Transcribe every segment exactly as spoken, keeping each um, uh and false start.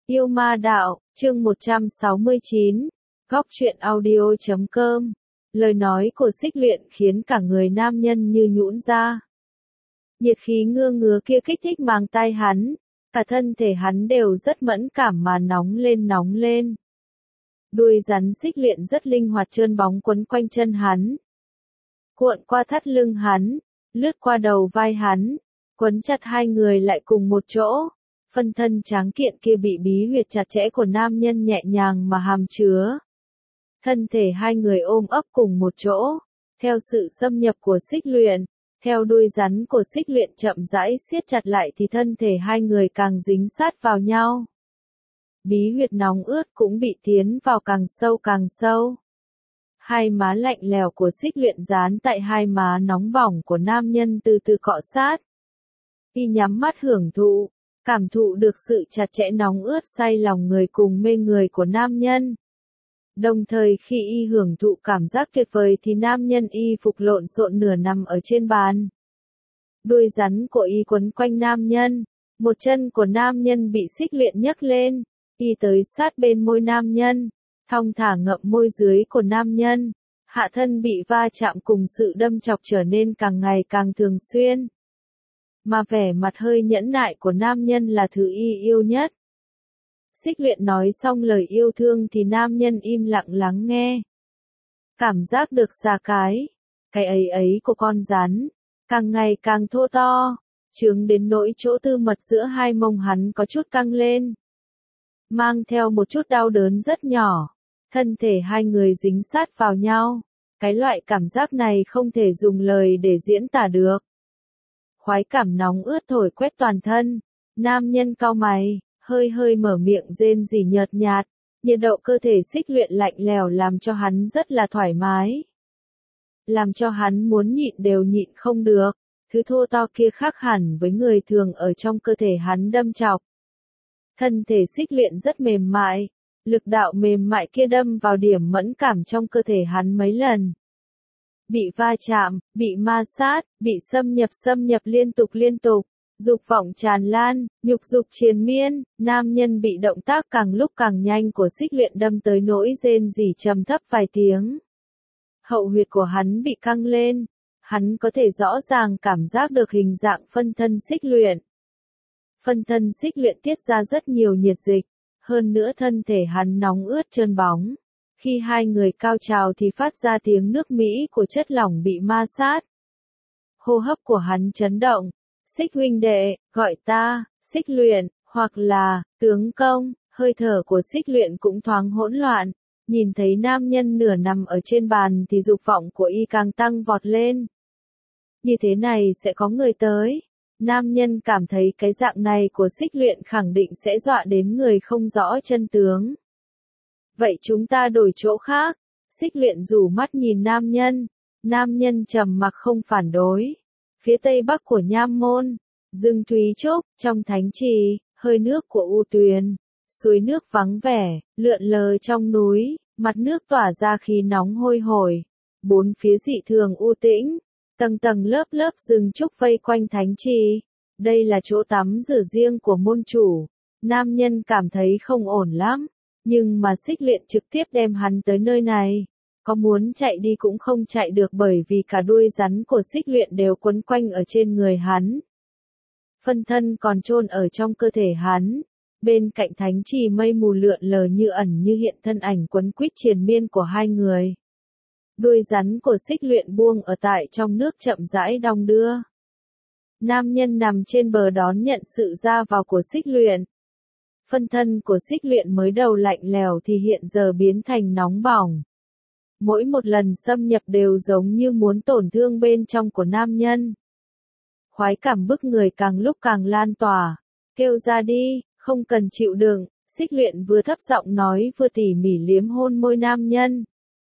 Yêu ma đạo, chương một trăm sáu mươi chín, góc truyện audio chấm com. Lời nói của Xích Luyện khiến cả người nam nhân như nhũn ra. Nhiệt khí ngưa ngứa kia kích thích màng tai hắn, cả thân thể hắn đều rất mẫn cảm mà nóng lên nóng lên. Đuôi rắn Xích Luyện rất linh hoạt trơn bóng quấn quanh chân hắn, cuộn qua thắt lưng hắn, lướt qua đầu vai hắn, quấn chặt hai người lại cùng một chỗ. Phân thân tráng kiện kia bị bí huyệt chặt chẽ của nam nhân nhẹ nhàng mà hàm chứa. Thân thể hai người ôm ấp cùng một chỗ, theo sự xâm nhập của Xích Luyện, theo đuôi rắn của Xích Luyện chậm rãi siết chặt lại thì thân thể hai người càng dính sát vào nhau. Bí huyệt nóng ướt cũng bị tiến vào càng sâu càng sâu. Hai má lạnh lèo của Xích Luyện dán tại hai má nóng bỏng của nam nhân từ từ cọ sát. Y nhắm mắt hưởng thụ, cảm thụ được sự chặt chẽ nóng ướt say lòng người cùng mê người của nam nhân. Đồng thời khi y hưởng thụ cảm giác tuyệt vời thì nam nhân y phục lộn xộn nửa nằm ở trên bàn. Đuôi rắn của y quấn quanh nam nhân, một chân của nam nhân bị Xích Luyện nhấc lên, y tới sát bên môi nam nhân, thong thả ngậm môi dưới của nam nhân, hạ thân bị va chạm cùng sự đâm chọc trở nên càng ngày càng thường xuyên. Mà vẻ mặt hơi nhẫn nại của nam nhân là thứ y yêu nhất. Xích Luyện nói xong lời yêu thương thì nam nhân im lặng lắng nghe. Cảm giác được xà cái, cái ấy ấy của con rắn, càng ngày càng thô to, chướng đến nỗi chỗ tư mật giữa hai mông hắn có chút căng lên. Mang theo một chút đau đớn rất nhỏ, thân thể hai người dính sát vào nhau, cái loại cảm giác này không thể dùng lời để diễn tả được. Khoái cảm nóng ướt thổi quét toàn thân, nam nhân cau mày, hơi hơi mở miệng rên rỉ nhợt nhạt, nhiệt độ cơ thể Xích Luyện lạnh lèo làm cho hắn rất là thoải mái. Làm cho hắn muốn nhịn đều nhịn không được, thứ thô to kia khác hẳn với người thường ở trong cơ thể hắn đâm chọc. Thân thể Xích Luyện rất mềm mại, lực đạo mềm mại kia đâm vào điểm mẫn cảm trong cơ thể hắn mấy lần. Bị va chạm, bị ma sát, bị xâm nhập xâm nhập liên tục liên tục, dục vọng tràn lan, nhục dục triền miên, nam nhân bị động tác càng lúc càng nhanh của Xích Luyện đâm tới nỗi rên rỉ trầm thấp vài tiếng. Hậu huyệt của hắn bị căng lên, hắn có thể rõ ràng cảm giác được hình dạng phân thân Xích Luyện. Phân thân Xích Luyện tiết ra rất nhiều nhiệt dịch, hơn nữa thân thể hắn nóng ướt trơn bóng. Khi hai người cao trào thì phát ra tiếng nước mỹ của chất lỏng bị ma sát. Hô hấp của hắn chấn động. Xích huynh đệ, gọi ta, Xích Luyện, hoặc là, tướng công, hơi thở của Xích Luyện cũng thoáng hỗn loạn. Nhìn thấy nam nhân nửa nằm ở trên bàn thì dục vọng của y càng tăng vọt lên. Như thế này sẽ có người tới. Nam nhân cảm thấy cái dạng này của Xích Luyện khẳng định sẽ dọa đến người không rõ chân tướng. Vậy chúng ta đổi chỗ khác. Xích Luyện rủ mắt nhìn nam nhân. Nam nhân trầm mặc không phản đối. Phía tây bắc của Nham Môn, rừng Thúy Trúc, trong thánh trì, hơi nước của u tuyền, suối nước vắng vẻ, lượn lờ trong núi, mặt nước tỏa ra khí nóng hôi hổi. Bốn phía dị thường u tĩnh, tầng tầng lớp lớp rừng trúc vây quanh thánh trì. Đây là chỗ tắm rửa riêng của môn chủ. Nam nhân cảm thấy không ổn lắm. Nhưng mà Xích Luyện trực tiếp đem hắn tới nơi này. Có muốn chạy đi cũng không chạy được bởi vì cả đuôi rắn của Xích Luyện đều quấn quanh ở trên người hắn. Phân thân còn chôn ở trong cơ thể hắn. Bên cạnh thánh trì mây mù lượn lờ như ẩn như hiện thân ảnh quấn quýt triền miên của hai người. Đuôi rắn của Xích Luyện buông ở tại trong nước chậm rãi đong đưa. Nam nhân nằm trên bờ đón nhận sự ra vào của Xích Luyện. Phân thân của Xích Luyện mới đầu lạnh lèo thì hiện giờ biến thành nóng bỏng. Mỗi một lần xâm nhập đều giống như muốn tổn thương bên trong của nam nhân. Khoái cảm bức người càng lúc càng lan tỏa. Kêu ra đi, không cần chịu đựng. Xích Luyện vừa thấp giọng nói vừa tỉ mỉ liếm hôn môi nam nhân.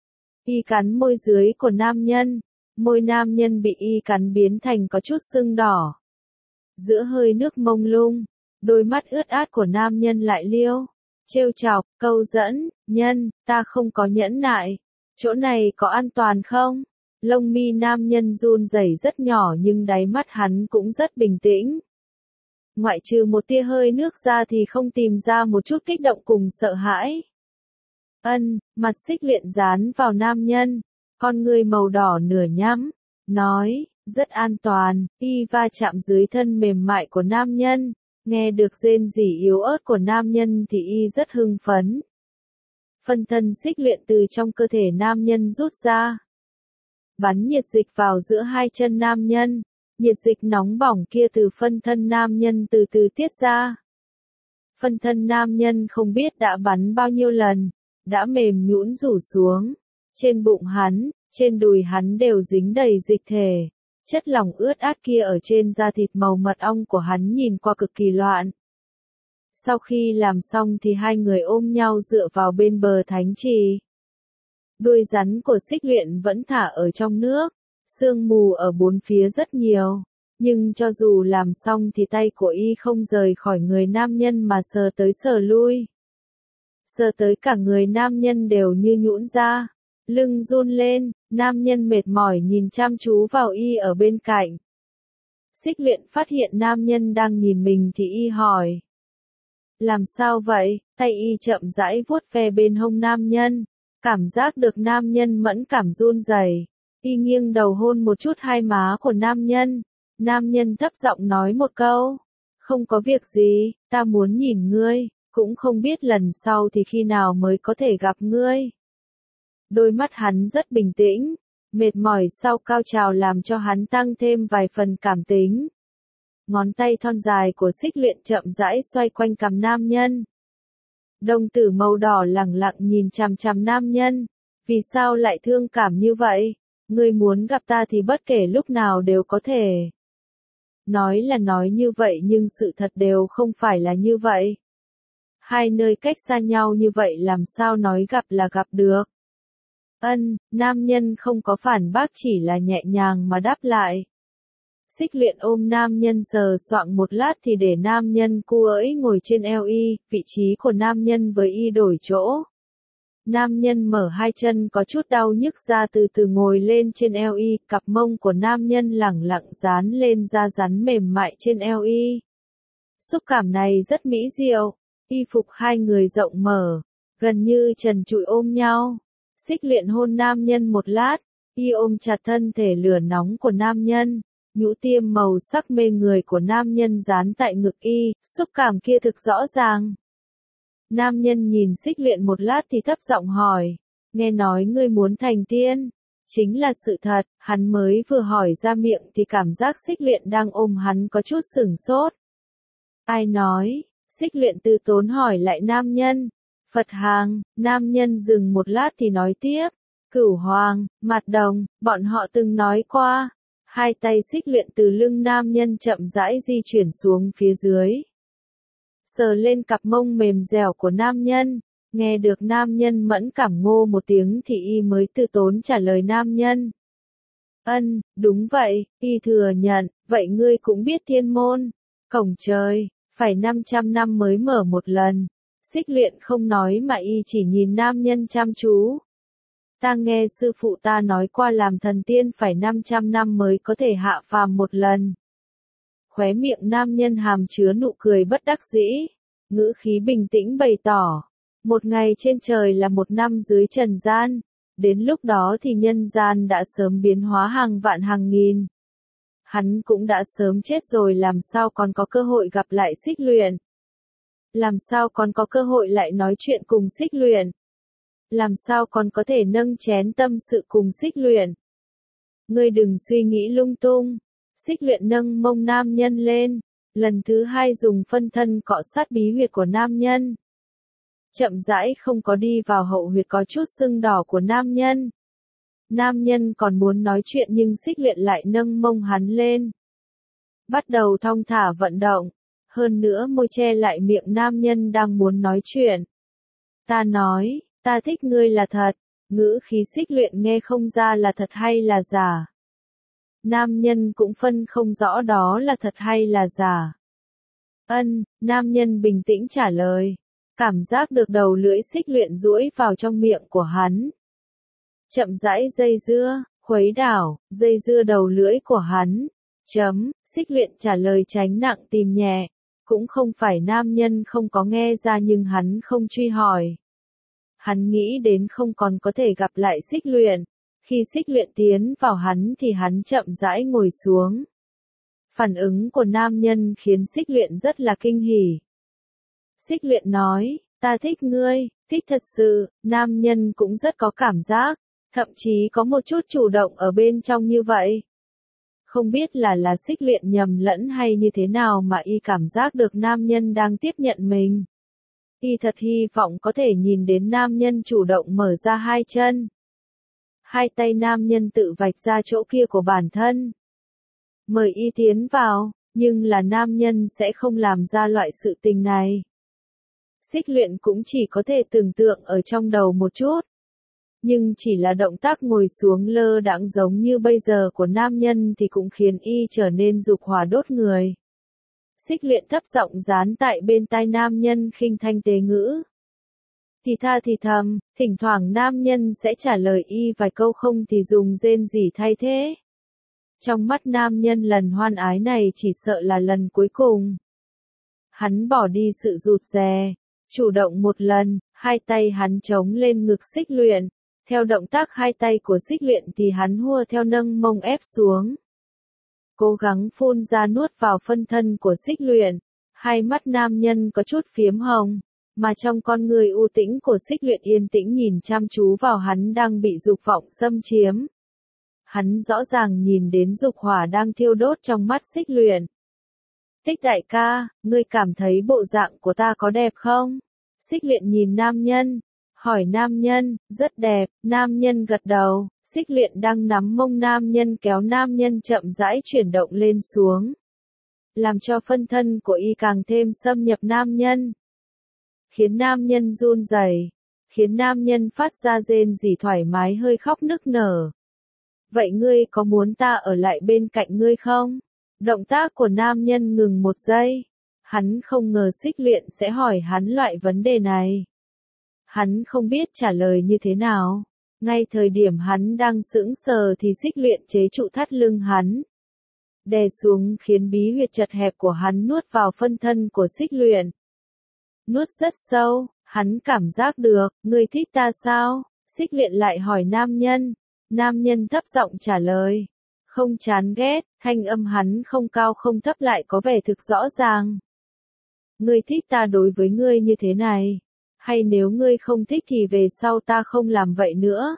Y cắn môi dưới của nam nhân. Môi nam nhân bị y cắn biến thành có chút sưng đỏ. Giữa hơi nước mông lung, đôi mắt ướt át của nam nhân lại liêu. Trêu chọc, câu dẫn, nhân, ta không có nhẫn nại. Chỗ này có an toàn không? Lông mi nam nhân run rẩy rất nhỏ nhưng đáy mắt hắn cũng rất bình tĩnh. ngoại trừ một tia hơi nước ra thì không tìm ra một chút kích động cùng sợ hãi. Ân, mặt Xích Luyện dán vào nam nhân, con người màu đỏ nửa nhắm, nói, rất an toàn, y va chạm dưới thân mềm mại của nam nhân, nghe được rên rỉ yếu ớt của nam nhân thì y rất hưng phấn. Phân thân Xích Luyện từ trong cơ thể nam nhân rút ra, bắn nhiệt dịch vào giữa hai chân nam nhân, nhiệt dịch nóng bỏng kia từ phân thân nam nhân từ từ tiết ra. Phân thân nam nhân không biết đã bắn bao nhiêu lần, đã mềm nhũn rủ xuống, trên bụng hắn, trên đùi hắn đều dính đầy dịch thể, chất lỏng ướt át kia ở trên da thịt màu mật ong của hắn nhìn qua cực kỳ loạn. Sau khi làm xong thì hai người ôm nhau dựa vào bên bờ thánh trì. Đuôi rắn của Xích Luyện vẫn thả ở trong nước, sương mù ở bốn phía rất nhiều, nhưng cho dù làm xong thì tay của y không rời khỏi người nam nhân mà sờ tới sờ lui. Sờ tới cả người nam nhân đều như nhũn ra, lưng run lên, nam nhân mệt mỏi nhìn chăm chú vào y ở bên cạnh. Xích Luyện phát hiện nam nhân đang nhìn mình thì y hỏi. Làm sao vậy? Tay y chậm rãi vuốt ve bên hông nam nhân, cảm giác được nam nhân mẫn cảm run rẩy. Y nghiêng đầu hôn một chút hai má của nam nhân, nam nhân thấp giọng nói một câu. Không có việc gì, ta muốn nhìn ngươi, cũng không biết lần sau thì khi nào mới có thể gặp ngươi. Đôi mắt hắn rất bình tĩnh, mệt mỏi sau cao trào làm cho hắn tăng thêm vài phần cảm tính. Ngón tay thon dài của Xích Luyện chậm rãi xoay quanh cằm nam nhân. Đồng tử màu đỏ lẳng lặng nhìn chằm chằm nam nhân. Vì sao lại thương cảm như vậy? Ngươi muốn gặp ta thì bất kể lúc nào đều có thể. Nói là nói như vậy nhưng sự thật đều không phải là như vậy. Hai nơi cách xa nhau như vậy làm sao nói gặp là gặp được. Ân, nam nhân không có phản bác chỉ là nhẹ nhàng mà đáp lại. Xích Luyện ôm nam nhân sờ soạng một lát thì để nam nhân cu ỡi ngồi trên eo y, vị trí của nam nhân với y đổi chỗ. Nam nhân mở hai chân có chút đau nhức ra từ từ ngồi lên trên eo y, cặp mông của nam nhân lẳng lặng dán lên da rắn mềm mại trên eo y. Xúc cảm này rất mỹ diệu, y phục hai người rộng mở, gần như trần trụi ôm nhau. Xích Luyện hôn nam nhân một lát, y ôm chặt thân thể lửa nóng của nam nhân. Nhũ tiêm màu sắc mê người của nam nhân dán tại ngực y, xúc cảm kia thực rõ ràng. Nam nhân nhìn Xích Luyện một lát thì thấp giọng hỏi, nghe nói ngươi muốn thành tiên, chính là sự thật, hắn mới vừa hỏi ra miệng thì cảm giác Xích Luyện đang ôm hắn có chút sửng sốt. Ai nói? Xích Luyện từ tốn hỏi lại nam nhân. Phật hàng, nam nhân dừng một lát thì nói tiếp, Cửu Hoàng, Mạt Đồng, bọn họ từng nói qua. Hai tay Xích Luyện từ lưng nam nhân chậm rãi di chuyển xuống phía dưới. Sờ lên cặp mông mềm dẻo của nam nhân, nghe được nam nhân mẫn cảm ngô một tiếng thì y mới từ tốn trả lời nam nhân. Ân, đúng vậy, y thừa nhận, vậy ngươi cũng biết thiên môn, cổng trời, phải năm trăm năm mới mở một lần. Xích Luyện không nói mà y chỉ nhìn nam nhân chăm chú. Ta nghe sư phụ ta nói qua làm thần tiên phải năm trăm năm mới có thể hạ phàm một lần. Khóe miệng nam nhân hàm chứa nụ cười bất đắc dĩ, ngữ khí bình tĩnh bày tỏ. Một ngày trên trời là một năm dưới trần gian, đến lúc đó thì nhân gian đã sớm biến hóa hàng vạn hàng nghìn. Hắn cũng đã sớm chết rồi làm sao còn có cơ hội gặp lại Xích Luyện. Làm sao còn có cơ hội lại nói chuyện cùng Xích Luyện. Làm sao còn có thể nâng chén tâm sự cùng Xích Luyện. Ngươi đừng suy nghĩ lung tung. Xích Luyện nâng mông nam nhân lên, lần thứ hai dùng phân thân cọ sát bí huyệt của nam nhân. Chậm rãi không có đi vào hậu huyệt có chút sưng đỏ của nam nhân. Nam nhân còn muốn nói chuyện nhưng Xích Luyện lại nâng mông hắn lên. Bắt đầu thong thả vận động, hơn nữa môi che lại miệng nam nhân đang muốn nói chuyện. Ta nói, ta thích ngươi là thật, ngữ khí Xích Luyện nghe không ra là thật hay là giả. Nam nhân cũng phân không rõ đó là thật hay là giả. Ân, nam nhân bình tĩnh trả lời, cảm giác được đầu lưỡi Xích Luyện duỗi vào trong miệng của hắn. Chậm rãi dây dưa, khuấy đảo, dây dưa đầu lưỡi của hắn. Chấm, Xích Luyện trả lời tránh nặng tìm nhẹ, Cũng không phải nam nhân không có nghe ra nhưng hắn không truy hỏi. Hắn nghĩ đến không còn có thể gặp lại Xích Luyện. Khi Xích Luyện tiến vào hắn thì hắn chậm rãi ngồi xuống. Phản ứng của nam nhân khiến Xích Luyện rất là kinh hỉ. Xích Luyện nói, ta thích ngươi, thích thật sự, nam nhân cũng rất có cảm giác, thậm chí có một chút chủ động ở bên trong như vậy. Không biết là là Xích Luyện nhầm lẫn hay như thế nào mà y cảm giác được nam nhân đang tiếp nhận mình. Y thật hy vọng có thể nhìn đến nam nhân chủ động mở ra hai chân. Hai tay nam nhân tự vạch ra chỗ kia của bản thân. Mời y tiến vào, nhưng là nam nhân sẽ không làm ra loại sự tình này. Xích Luyện cũng chỉ có thể tưởng tượng ở trong đầu một chút. Nhưng chỉ là động tác ngồi xuống lơ đãng giống như bây giờ của nam nhân thì cũng khiến y trở nên dục hỏa đốt người. Xích Luyện thấp giọng dán tại bên tai nam nhân khinh thanh tế ngữ. Thì tha thì thầm, thỉnh thoảng nam nhân sẽ trả lời y vài câu không thì dùng rên rỉ thay thế. Trong mắt nam nhân lần hoan ái này chỉ sợ là lần cuối cùng. Hắn bỏ đi sự rụt rè, chủ động một lần, hai tay hắn chống lên ngực Xích Luyện. Theo động tác hai tay của Xích Luyện thì hắn hua theo nâng mông ép xuống. Cố gắng phun ra nuốt vào phân thân của Xích Luyện. Hai mắt nam nhân có chút phiếm hồng, mà trong con người u tĩnh của Xích Luyện yên tĩnh nhìn chăm chú vào hắn đang bị dục vọng xâm chiếm. Hắn rõ ràng nhìn đến dục hỏa đang thiêu đốt trong mắt Xích Luyện. Thích đại ca, ngươi cảm thấy bộ dạng của ta có đẹp không? Xích Luyện nhìn nam nhân, hỏi nam nhân, rất đẹp, nam nhân gật đầu, Xích Luyện đang nắm mông nam nhân kéo nam nhân chậm rãi chuyển động lên xuống. Làm cho phân thân của y càng thêm xâm nhập nam nhân. Khiến nam nhân run rẩy, khiến nam nhân phát ra rên rỉ thoải mái hơi khóc nức nở. Vậy ngươi có muốn ta ở lại bên cạnh ngươi không? Động tác của nam nhân ngừng một giây. Hắn không ngờ Xích Luyện sẽ hỏi hắn loại vấn đề này. Hắn không biết trả lời như thế nào. Ngay thời điểm hắn đang sững sờ thì Xích Luyện chế trụ thắt lưng hắn. Đè xuống khiến bí huyệt chật hẹp của hắn nuốt vào phân thân của Xích Luyện. Nuốt rất sâu, hắn cảm giác được, ngươi thích ta sao? Xích Luyện lại hỏi nam nhân. Nam nhân thấp giọng trả lời. Không chán ghét, thanh âm hắn không cao không thấp lại có vẻ thực rõ ràng. Ngươi thích ta đối với ngươi như thế này. Hay nếu ngươi không thích thì về sau ta không làm vậy nữa.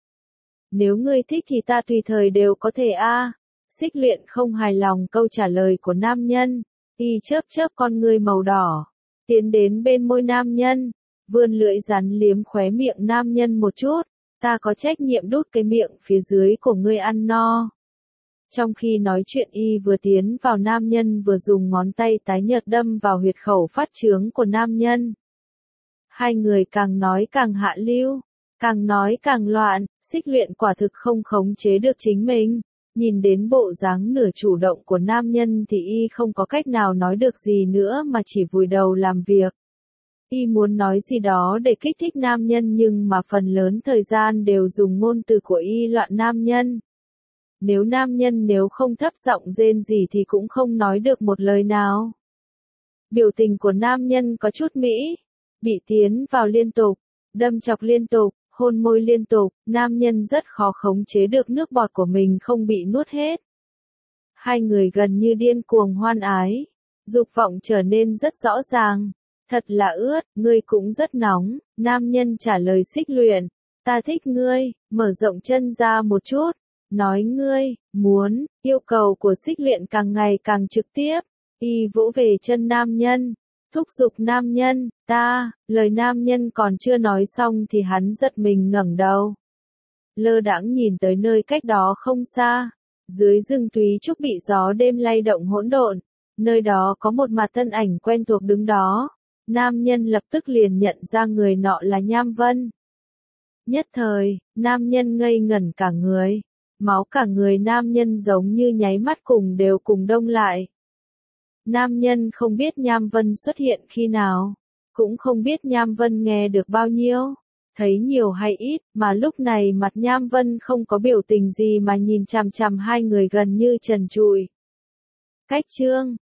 Nếu ngươi thích thì ta tùy thời đều có thể a. À. Xích Luyện không hài lòng câu trả lời của nam nhân. Y chớp chớp con ngươi màu đỏ. Tiến đến bên môi nam nhân. Vươn lưỡi rắn liếm khóe miệng nam nhân một chút. Ta có trách nhiệm đút cái miệng phía dưới của ngươi ăn no. Trong khi nói chuyện y vừa tiến vào nam nhân vừa dùng ngón tay tái nhợt đâm vào huyệt khẩu phát trướng của nam nhân. Hai người càng nói càng hạ lưu, càng nói càng loạn, Xích Luyện quả thực không khống chế được chính mình. Nhìn đến bộ dáng nửa chủ động của nam nhân thì y không có cách nào nói được gì nữa mà chỉ vùi đầu làm việc. Y muốn nói gì đó để kích thích nam nhân nhưng mà phần lớn thời gian đều dùng ngôn từ của y loạn nam nhân. Nếu nam nhân nếu không thấp giọng rên gì thì cũng không nói được một lời nào. Biểu tình của nam nhân có chút mỹ, bị tiến vào liên tục, đâm chọc liên tục, hôn môi liên tục, nam nhân rất khó khống chế được nước bọt của mình không bị nuốt hết. Hai người gần như điên cuồng hoan ái, dục vọng trở nên rất rõ ràng. Thật là ướt, ngươi cũng rất nóng, nam nhân trả lời Xích Luyện, ta thích ngươi, mở rộng chân ra một chút, nói ngươi, muốn, yêu cầu của Xích Luyện càng ngày càng trực tiếp, y vỗ về chân nam nhân, thúc giục nam nhân, ta, lời nam nhân còn chưa nói xong thì hắn giật mình ngẩng đầu. Lơ đãng nhìn tới nơi cách đó không xa, dưới rừng Thúy Trúc bị gió đêm lay động hỗn độn, nơi đó có một mặt thân ảnh quen thuộc đứng đó. Nam nhân lập tức liền nhận ra người nọ là Nham Vân. Nhất thời, nam nhân ngây ngẩn cả người. Máu cả người nam nhân giống như nháy mắt cùng đều cùng đông lại. Nam nhân không biết Nham Vân xuất hiện khi nào. Cũng không biết Nham Vân nghe được bao nhiêu. Thấy nhiều hay ít, mà lúc này mặt Nham Vân không có biểu tình gì mà nhìn chằm chằm hai người gần như trần trụi. Cách chương